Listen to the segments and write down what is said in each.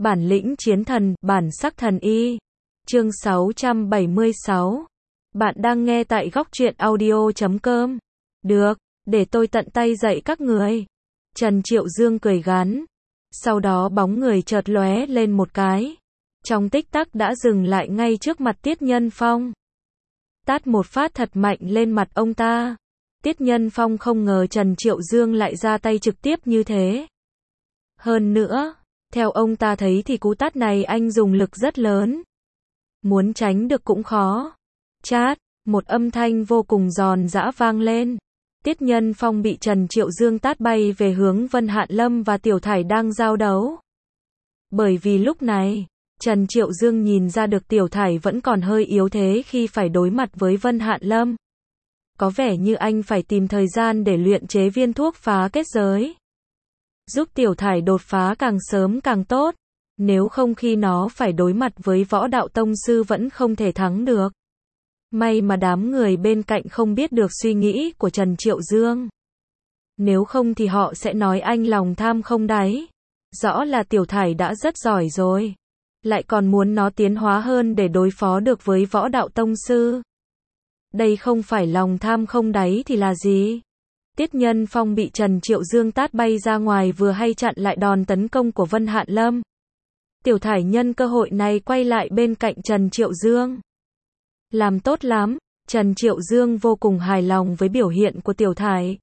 Bản lĩnh chiến thần, bản sắc thần y. Chương 676. Bạn đang nghe tại góc truyện audio.com. Được, để tôi tận tay dạy các người. Trần Triệu Dương cười gắn. Sau đó bóng người chợt lóe lên một cái. Trong tích tắc đã dừng lại ngay trước mặt Tiết Nhân Phong. Tát một phát thật mạnh lên mặt ông ta. Tiết Nhân Phong không ngờ Trần Triệu Dương lại ra tay trực tiếp như thế. Hơn nữa, theo ông ta thấy thì cú tát này anh dùng lực rất lớn. Muốn tránh được cũng khó. Chát, một âm thanh vô cùng giòn giã vang lên. Tiết Nhân Phong bị Trần Triệu Dương tát bay về hướng Vân Hạn Lâm và Tiểu Thải đang giao đấu. Bởi vì lúc này, Trần Triệu Dương nhìn ra được Tiểu Thải vẫn còn hơi yếu thế khi phải đối mặt với Vân Hạn Lâm. Có vẻ như anh phải tìm thời gian để luyện chế viên thuốc phá kết giới. Giúp Tiểu Thải đột phá càng sớm càng tốt. Nếu không khi nó phải đối mặt với võ đạo tông sư vẫn không thể thắng được. May mà đám người bên cạnh không biết được suy nghĩ của Trần Triệu Dương. Nếu không thì họ sẽ nói anh lòng tham không đáy. Rõ là Tiểu Thải đã rất giỏi rồi. Lại còn muốn nó tiến hóa hơn để đối phó được với võ đạo tông sư. Đây không phải lòng tham không đáy thì là gì? Tiết Nhân Phong bị Trần Triệu Dương tát bay ra ngoài vừa hay chặn lại đòn tấn công của Vân Hạn Lâm. Tiểu Thải nhân cơ hội này quay lại bên cạnh Trần Triệu Dương. Làm tốt lắm, Trần Triệu Dương vô cùng hài lòng với biểu hiện của Tiểu Thải.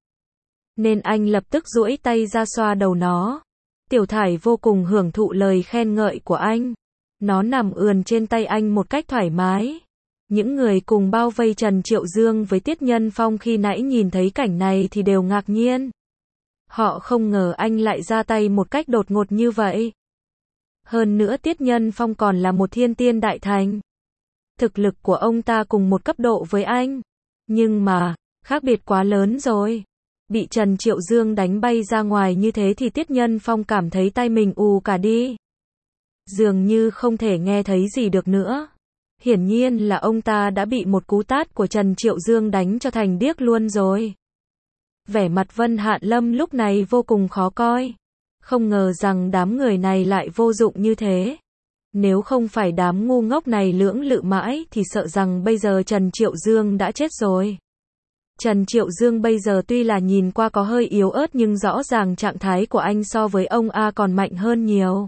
Nên anh lập tức duỗi tay ra xoa đầu nó. Tiểu Thải vô cùng hưởng thụ lời khen ngợi của anh. Nó nằm ườn trên tay anh một cách thoải mái. Những người cùng bao vây Trần Triệu Dương với Tiết Nhân Phong khi nãy nhìn thấy cảnh này thì đều ngạc nhiên. Họ không ngờ anh lại ra tay một cách đột ngột như vậy. Hơn nữa Tiết Nhân Phong còn là một thiên tiên đại thành. Thực lực của ông ta cùng một cấp độ với anh. Nhưng mà, khác biệt quá lớn rồi. Bị Trần Triệu Dương đánh bay ra ngoài như thế thì Tiết Nhân Phong cảm thấy tai mình ù cả đi. Dường như không thể nghe thấy gì được nữa. Hiển nhiên là ông ta đã bị một cú tát của Trần Triệu Dương đánh cho thành điếc luôn rồi. Vẻ mặt Vân Hạn Lâm lúc này vô cùng khó coi. Không ngờ rằng đám người này lại vô dụng như thế. Nếu không phải đám ngu ngốc này lưỡng lự mãi thì sợ rằng bây giờ Trần Triệu Dương đã chết rồi. Trần Triệu Dương bây giờ tuy là nhìn qua có hơi yếu ớt nhưng rõ ràng trạng thái của anh so với ông A còn mạnh hơn nhiều.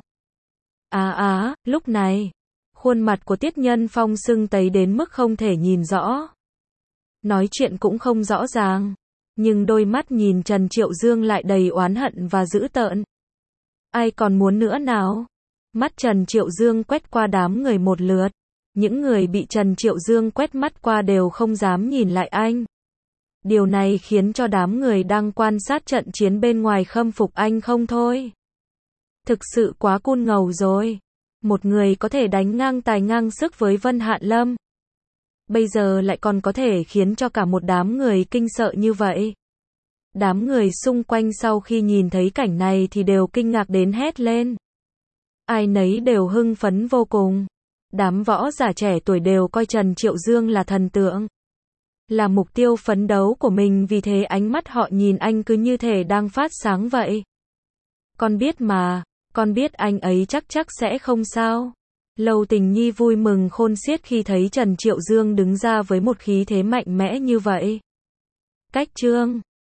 Lúc này, khuôn mặt của Tiết Nhân Phong sưng tấy đến mức không thể nhìn rõ. Nói chuyện cũng không rõ ràng. Nhưng đôi mắt nhìn Trần Triệu Dương lại đầy oán hận và dữ tợn. Ai còn muốn nữa nào? Mắt Trần Triệu Dương quét qua đám người một lượt. Những người bị Trần Triệu Dương quét mắt qua đều không dám nhìn lại anh. Điều này khiến cho đám người đang quan sát trận chiến bên ngoài khâm phục anh không thôi. Thực sự quá cool ngầu rồi. Một người có thể đánh ngang tài ngang sức với Vân Hạn Lâm. Bây giờ lại còn có thể khiến cho cả một đám người kinh sợ như vậy. Đám người xung quanh sau khi nhìn thấy cảnh này thì đều kinh ngạc đến hét lên. Ai nấy đều hưng phấn vô cùng. Đám võ giả trẻ tuổi đều coi Trần Triệu Dương là thần tượng. Là mục tiêu phấn đấu của mình, vì thế ánh mắt họ nhìn anh cứ như thể đang phát sáng vậy. Con biết mà, con biết anh ấy chắc sẽ không sao. Lâu Tình Nhi vui mừng khôn xiết khi thấy Trần Triệu Dương đứng ra với một khí thế mạnh mẽ như vậy. Cách chương